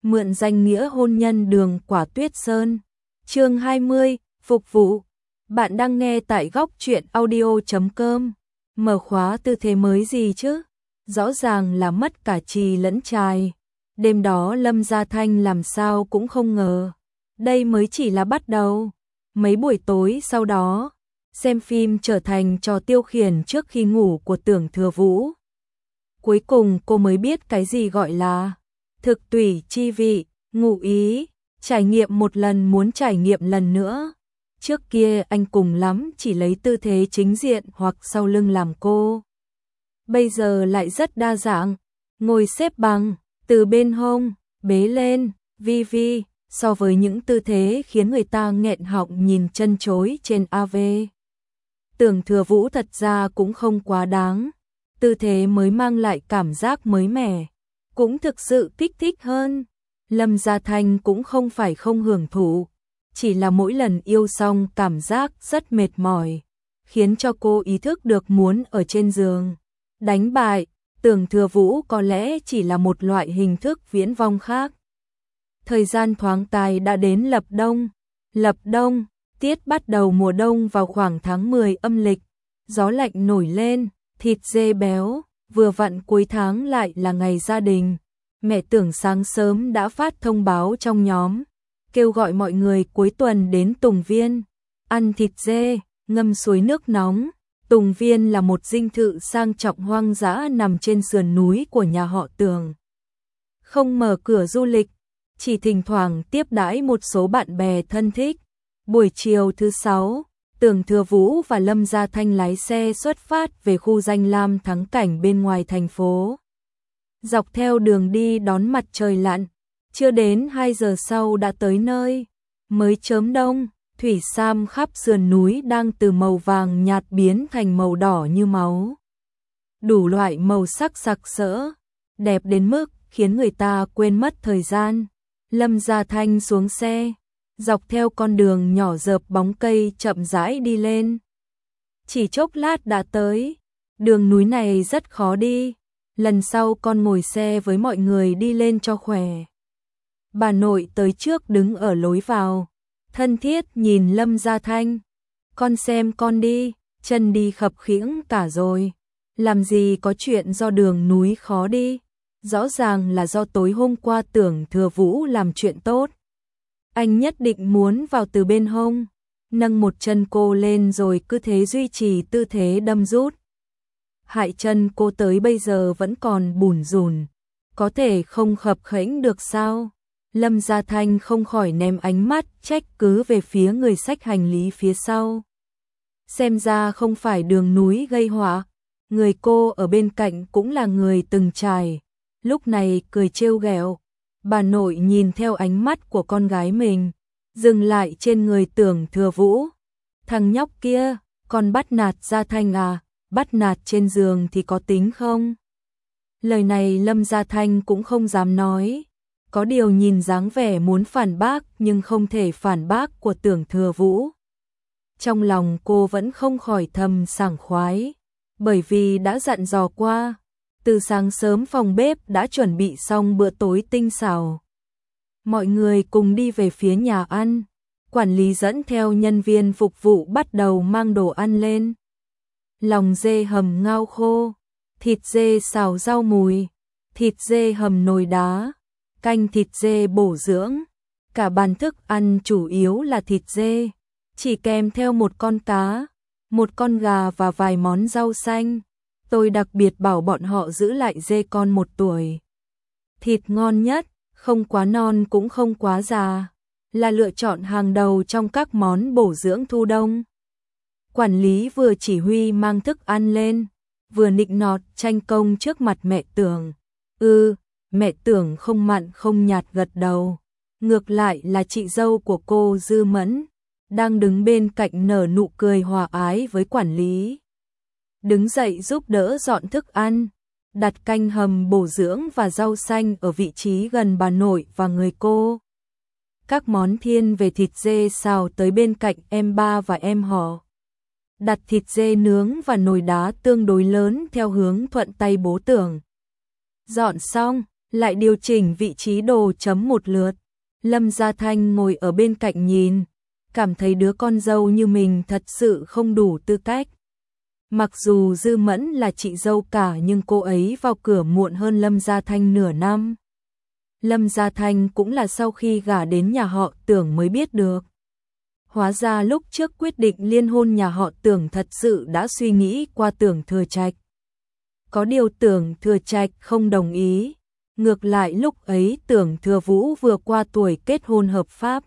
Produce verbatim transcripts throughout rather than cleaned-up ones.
mượn danh nghĩa hôn nhân Đường Quả Tuyết Sơn. Chương hai mươi, phục vụ. Bạn đang nghe tại góc truyện audio chấm com. Mở khóa tư thế mới gì chứ? Rõ ràng là mất cả trì lẫn trai. Đêm đó Lâm Gia Thanh làm sao cũng không ngờ. Đây mới chỉ là bắt đầu. Mấy buổi tối sau đó, xem phim trở thành trò tiêu khiển trước khi ngủ của Tưởng Thừa Vũ. Cuối cùng cô mới biết cái gì gọi là thực tùy chi vị, ngụ ý, trải nghiệm một lần muốn trải nghiệm lần nữa. Trước kia anh cùng lắm chỉ lấy tư thế chính diện hoặc sau lưng làm cô. Bây giờ lại rất đa dạng, ngồi xếp bằng, từ bên hông, bế lên, vi vi, so với những tư thế khiến người ta nghẹn họng nhìn chân chối trên a vê. Tưởng Thừa Vũ thật ra cũng không quá đáng, tư thế mới mang lại cảm giác mới mẻ, cũng thực sự kích thích hơn. Lâm Gia Thanh cũng không phải không hưởng thụ, chỉ là mỗi lần yêu xong cảm giác rất mệt mỏi, khiến cho cô ý thức được muốn ở trên giường đánh bại Tưởng Thừa Vũ có lẽ chỉ là một loại hình thức viễn vong khác. Thời gian thoáng tài đã đến lập đông. Lập đông, tiết bắt đầu mùa đông vào khoảng tháng mười âm lịch, gió lạnh nổi lên, thịt dê béo, vừa vặn cuối tháng lại là ngày gia đình. Mẹ Tưởng sáng sớm đã phát thông báo trong nhóm, kêu gọi mọi người cuối tuần đến Tùng Viên, ăn thịt dê, ngâm suối nước nóng. Tùng Viên là một dinh thự sang trọng hoang dã nằm trên sườn núi của nhà họ Tưởng. Không mở cửa du lịch, chỉ thỉnh thoảng tiếp đãi một số bạn bè thân thích. Buổi chiều thứ sáu, Tưởng Thừa Vũ và Lâm Gia Thanh lái xe xuất phát về khu danh lam thắng cảnh bên ngoài thành phố. Dọc theo đường đi đón mặt trời lặn, chưa đến hai giờ sau đã tới nơi. Mới chớm đông, thủy sam khắp sườn núi đang từ màu vàng nhạt biến thành màu đỏ như máu. Đủ loại màu sắc sặc sỡ, đẹp đến mức khiến người ta quên mất thời gian. Lâm Gia Thanh xuống xe, dọc theo con đường nhỏ rợp bóng cây chậm rãi đi lên. Chỉ chốc lát đã tới, đường núi này rất khó đi, lần sau con ngồi xe với mọi người đi lên cho khỏe. Bà nội tới trước đứng ở lối vào, thân thiết nhìn Lâm Gia Thanh. Con xem con đi, chân đi khập khiễng cả rồi. Làm gì có chuyện do đường núi khó đi. Rõ ràng là do tối hôm qua Tưởng Thừa Vũ làm chuyện tốt. Anh nhất định muốn vào từ bên hông, nâng một chân cô lên rồi cứ thế duy trì tư thế đâm rút. Hại chân cô tới bây giờ vẫn còn bủn rủn, có thể không khập khễnh được sao? Lâm Gia Thanh không khỏi ném ánh mắt trách cứ về phía người xách hành lý phía sau. Xem ra không phải đường núi gây họa, người cô ở bên cạnh cũng là người từng trải. Lúc này cười trêu ghẹo, bà nội nhìn theo ánh mắt của con gái mình, dừng lại trên người Tưởng Thừa Vũ. Thằng nhóc kia, con bắt nạt Gia Thanh à, bắt nạt trên giường thì có tính không? Lời này Lâm Gia Thanh cũng không dám nói, có điều nhìn dáng vẻ muốn phản bác nhưng không thể phản bác của Tưởng Thừa Vũ. Trong lòng cô vẫn không khỏi thầm sảng khoái, bởi vì đã dặn dò qua. Từ sáng sớm phòng bếp đã chuẩn bị xong bữa tối tinh xảo. Mọi người cùng đi về phía nhà ăn. Quản lý dẫn theo nhân viên phục vụ bắt đầu mang đồ ăn lên. Lòng dê hầm ngao khô, thịt dê xào rau mùi, thịt dê hầm nồi đá, canh thịt dê bổ dưỡng. Cả bàn thức ăn chủ yếu là thịt dê, chỉ kèm theo một con cá, một con gà và vài món rau xanh. Tôi đặc biệt bảo bọn họ giữ lại dê con một tuổi. Thịt ngon nhất, không quá non cũng không quá già, là lựa chọn hàng đầu trong các món bổ dưỡng thu đông. Quản lý vừa chỉ huy mang thức ăn lên, vừa nịnh nọt tranh công trước mặt mẹ Tưởng. Ừ, mẹ Tưởng không mặn không nhạt gật đầu. Ngược lại là chị dâu của cô Dư Mẫn, đang đứng bên cạnh nở nụ cười hòa ái với quản lý. Đứng dậy giúp đỡ dọn thức ăn, đặt canh hầm bổ dưỡng và rau xanh ở vị trí gần bà nội và người cô. Các món thiên về thịt dê xào tới bên cạnh em ba và em họ. Đặt thịt dê nướng và nồi đá tương đối lớn theo hướng thuận tay bố Tưởng. Dọn xong, lại điều chỉnh vị trí đồ chấm một lượt. Lâm Gia Thanh ngồi ở bên cạnh nhìn, cảm thấy đứa con dâu như mình thật sự không đủ tư cách. Mặc dù Dư Mẫn là chị dâu cả nhưng cô ấy vào cửa muộn hơn Lâm Gia Thanh nửa năm. Lâm Gia Thanh cũng là sau khi gả đến nhà họ Tưởng mới biết được. Hóa ra lúc trước quyết định liên hôn nhà họ Tưởng thật sự đã suy nghĩ qua Tưởng Thừa Trạch. Có điều Tưởng Thừa Trạch không đồng ý. Ngược lại lúc ấy Tưởng Thừa Vũ vừa qua tuổi kết hôn hợp pháp.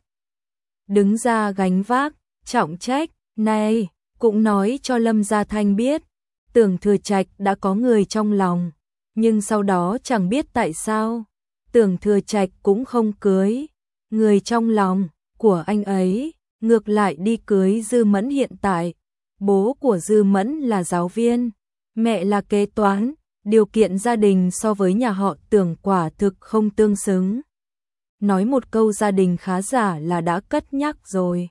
Đứng ra gánh vác, trọng trách, này, cũng nói cho Lâm Gia Thanh biết. Tưởng Thừa Trạch đã có người trong lòng, nhưng sau đó chẳng biết tại sao. Tưởng Thừa Trạch cũng không cưới. Người trong lòng của anh ấy, ngược lại đi cưới Dư Mẫn hiện tại. Bố của Dư Mẫn là giáo viên, mẹ là kế toán. Điều kiện gia đình so với nhà họ Tưởng quả thực không tương xứng. Nói một câu gia đình khá giả là đã cất nhắc rồi.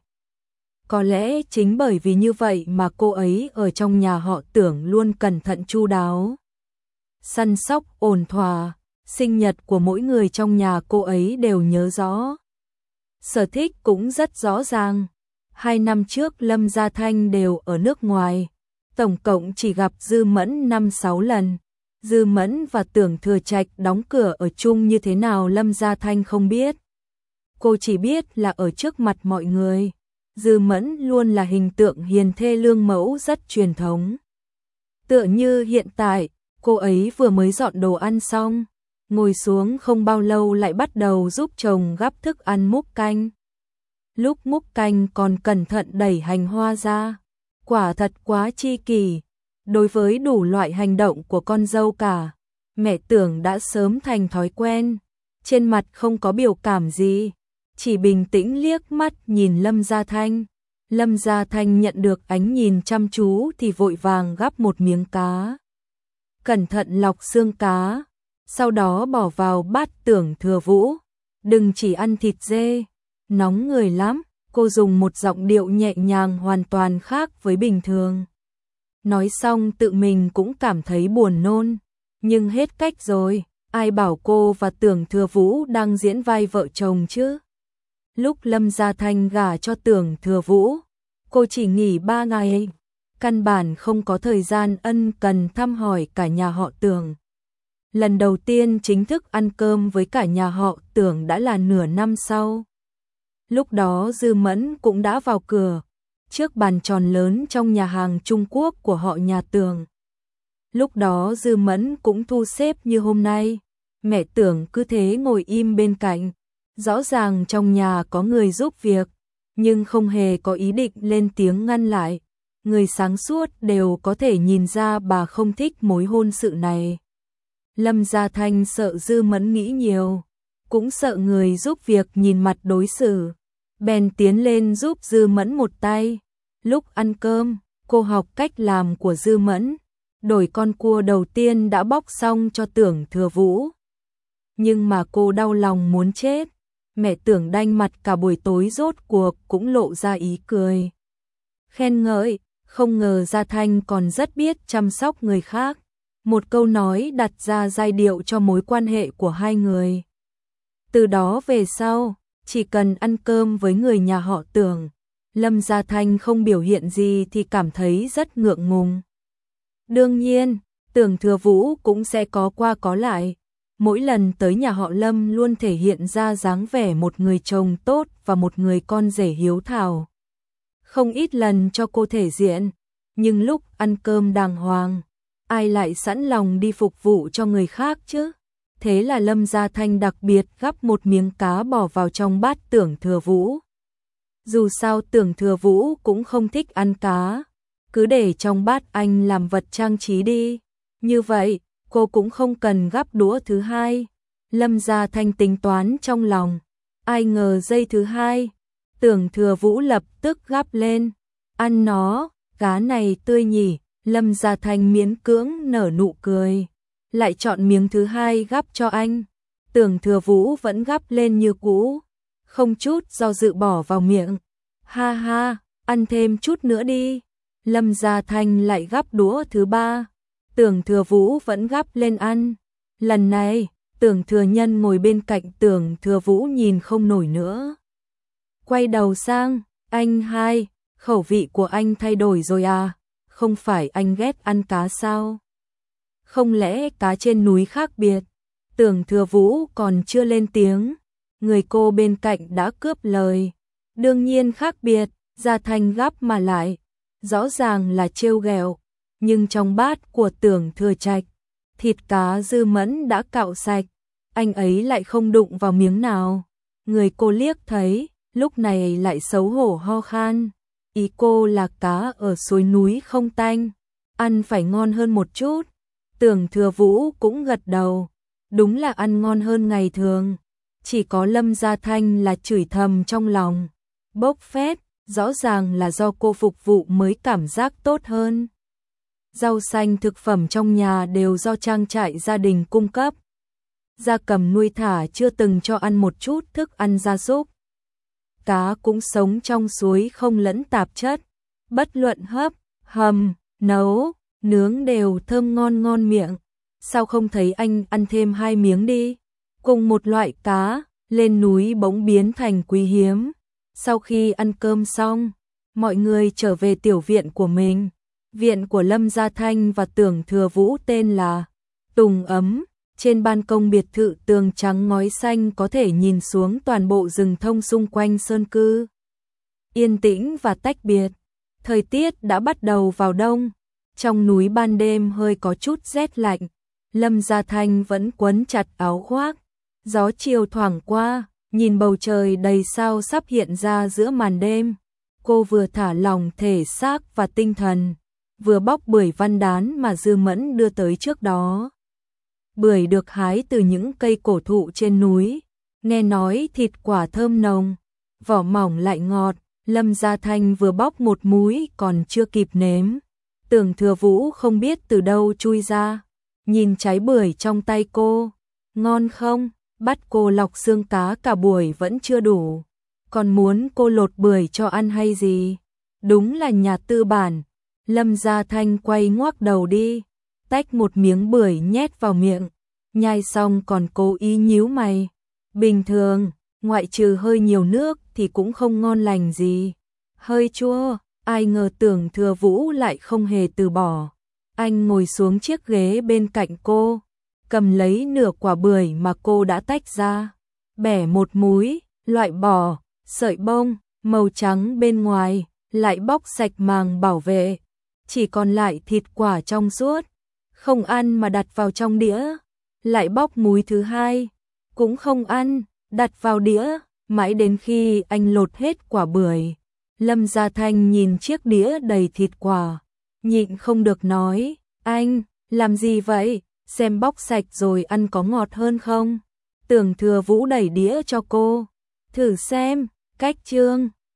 Có lẽ chính bởi vì như vậy mà cô ấy ở trong nhà họ Tưởng luôn cẩn thận chu đáo. Săn sóc ổn thỏa, sinh nhật của mỗi người trong nhà cô ấy đều nhớ rõ. Sở thích cũng rất rõ ràng. Hai năm trước Lâm Gia Thanh đều ở nước ngoài. Tổng cộng chỉ gặp Dư Mẫn năm sáu lần. Dư Mẫn và Tưởng Thừa Trạch đóng cửa ở chung như thế nào Lâm Gia Thanh không biết. Cô chỉ biết là ở trước mặt mọi người, Dư Mẫn luôn là hình tượng hiền thê lương mẫu rất truyền thống. Tựa như hiện tại, cô ấy vừa mới dọn đồ ăn xong, ngồi xuống không bao lâu lại bắt đầu giúp chồng gắp thức ăn múc canh. Lúc múc canh còn cẩn thận đẩy hành hoa ra, quả thật quá chi kỷ. Đối với đủ loại hành động của con dâu cả, mẹ Tưởng đã sớm thành thói quen, trên mặt không có biểu cảm gì, chỉ bình tĩnh liếc mắt nhìn Lâm Gia Thanh. Lâm Gia Thanh nhận được ánh nhìn chăm chú thì vội vàng gắp một miếng cá. Cẩn thận lọc xương cá, sau đó bỏ vào bát Tưởng Thừa Vũ. Đừng chỉ ăn thịt dê, nóng người lắm, cô dùng một giọng điệu nhẹ nhàng hoàn toàn khác với bình thường. Nói xong tự mình cũng cảm thấy buồn nôn, nhưng hết cách rồi, ai bảo cô và Tưởng Thừa Vũ đang diễn vai vợ chồng chứ. Lúc Lâm Gia Thanh gả cho Tưởng Thừa Vũ, cô chỉ nghỉ ba ngày, căn bản không có thời gian ân cần thăm hỏi cả nhà họ Tưởng. Lần đầu tiên chính thức ăn cơm với cả nhà họ Tưởng đã là nửa năm sau. Lúc đó Dư Mẫn cũng đã vào cửa, trước bàn tròn lớn trong nhà hàng Trung Quốc của họ nhà Tưởng. Lúc đó Dư Mẫn cũng thu xếp như hôm nay, mẹ Tưởng cứ thế ngồi im bên cạnh. Rõ ràng trong nhà có người giúp việc, nhưng không hề có ý định lên tiếng ngăn lại. Người sáng suốt đều có thể nhìn ra bà không thích mối hôn sự này. Lâm Gia Thanh sợ Dư Mẫn nghĩ nhiều, cũng sợ người giúp việc nhìn mặt đối xử. Bèn tiến lên giúp Dư Mẫn một tay. Lúc ăn cơm, cô học cách làm của Dư Mẫn, đổi con cua đầu tiên đã bóc xong cho Tưởng Thừa Vũ. Nhưng mà cô đau lòng muốn chết. Mẹ Tưởng đanh mặt cả buổi tối rốt cuộc cũng lộ ra ý cười. Khen ngợi, không ngờ Gia Thanh còn rất biết chăm sóc người khác. Một câu nói đặt ra giai điệu cho mối quan hệ của hai người. Từ đó về sau, chỉ cần ăn cơm với người nhà họ Tưởng, Lâm Gia Thanh không biểu hiện gì thì cảm thấy rất ngượng ngùng. Đương nhiên, Tưởng Thừa Vũ cũng sẽ có qua có lại. Mỗi lần tới nhà họ Lâm luôn thể hiện ra dáng vẻ một người chồng tốt và một người con rể hiếu thảo. Không ít lần cho cô thể diện, nhưng lúc ăn cơm đàng hoàng, ai lại sẵn lòng đi phục vụ cho người khác chứ? Thế là Lâm Gia Thanh đặc biệt gắp một miếng cá bỏ vào trong bát Tưởng Thừa Vũ. Dù sao Tưởng Thừa Vũ cũng không thích ăn cá, cứ để trong bát anh làm vật trang trí đi. Như vậy, cô cũng không cần gắp đũa thứ hai. Lâm Gia Thanh tính toán trong lòng, ai ngờ giây thứ hai, Tưởng Thừa Vũ lập tức gắp lên. Ăn nó, cá này tươi nhỉ. Lâm Gia Thanh miễn cưỡng nở nụ cười, lại chọn miếng thứ hai gắp cho anh. Tưởng Thừa Vũ vẫn gắp lên như cũ, không chút do dự bỏ vào miệng. Ha ha, ăn thêm chút nữa đi. Lâm Gia Thanh lại gắp đũa thứ ba, Tưởng Thừa Vũ vẫn gắp lên ăn. Lần này, Tưởng Thừa Nhân ngồi bên cạnh Tưởng Thừa Vũ nhìn không nổi nữa. Quay đầu sang, anh hai, khẩu vị của anh thay đổi rồi à, không phải anh ghét ăn cá sao? Không lẽ cá trên núi khác biệt? Tưởng Thừa Vũ còn chưa lên tiếng, người cô bên cạnh đã cướp lời. Đương nhiên khác biệt, Gia Thanh gắp mà lại, rõ ràng là trêu ghẹo, nhưng trong bát của Tưởng Thừa Trạch, thịt cá Dư Mẫn đã cạo sạch, anh ấy lại không đụng vào miếng nào. Người cô liếc thấy, lúc này lại xấu hổ ho khan. Ý cô là cá ở suối núi không tanh, ăn phải ngon hơn một chút. Tưởng Thừa Vũ cũng gật đầu, đúng là ăn ngon hơn ngày thường. Chỉ có Lâm Gia Thanh là chửi thầm trong lòng, bốc phét, rõ ràng là do cô phục vụ mới cảm giác tốt hơn. Rau xanh thực phẩm trong nhà đều do trang trại gia đình cung cấp. Gia cầm nuôi thả chưa từng cho ăn một chút thức ăn gia súc. Cá cũng sống trong suối không lẫn tạp chất, bất luận hấp, hầm, nấu, nướng đều thơm ngon ngon miệng. Sao không thấy anh ăn thêm hai miếng đi? Cùng một loại cá, lên núi bỗng biến thành quý hiếm. Sau khi ăn cơm xong, mọi người trở về tiểu viện của mình. Viện của Lâm Gia Thanh và Tưởng Thừa Vũ tên là Tùng Ấm. Trên ban công biệt thự tường trắng ngói xanh có thể nhìn xuống toàn bộ rừng thông xung quanh sơn cư. Yên tĩnh và tách biệt. Thời tiết đã bắt đầu vào đông. Trong núi ban đêm hơi có chút rét lạnh. Lâm Gia Thanh vẫn quấn chặt áo khoác. Gió chiều thoảng qua, nhìn bầu trời đầy sao sắp hiện ra giữa màn đêm. Cô vừa thả lỏng thể xác và tinh thần, vừa bóc bưởi văn đán mà Dư Mẫn đưa tới trước đó. Bưởi được hái từ những cây cổ thụ trên núi, nghe nói thịt quả thơm nồng, vỏ mỏng lại ngọt. Lâm Gia Thanh vừa bóc một múi còn chưa kịp nếm, Tưởng Thừa Vũ không biết từ đâu chui ra, nhìn trái bưởi trong tay cô, ngon không? Bắt cô lọc xương cá cả buổi vẫn chưa đủ, còn muốn cô lột bưởi cho ăn hay gì? Đúng là nhà tư bản. Lâm Gia Thanh quay ngoác đầu đi, tách một miếng bưởi nhét vào miệng, nhai xong còn cố ý nhíu mày. Bình thường, ngoại trừ hơi nhiều nước thì cũng không ngon lành gì. Hơi chua, ai ngờ Tưởng Thừa Vũ lại không hề từ bỏ. Anh ngồi xuống chiếc ghế bên cạnh cô, cầm lấy nửa quả bưởi mà cô đã tách ra, bẻ một múi, loại bỏ sợi bông màu trắng bên ngoài, lại bóc sạch màng bảo vệ, chỉ còn lại thịt quả trong suốt, không ăn mà đặt vào trong đĩa. Lại bóc múi thứ hai, cũng không ăn, đặt vào đĩa, mãi đến khi anh lột hết quả bưởi. Lâm Gia Thanh nhìn chiếc đĩa đầy thịt quả, nhịn không được nói, anh, làm gì vậy? Xem bóc sạch rồi ăn có ngọt hơn không? Tưởng Thừa Vũ đẩy đĩa cho cô, thử xem. Cách chương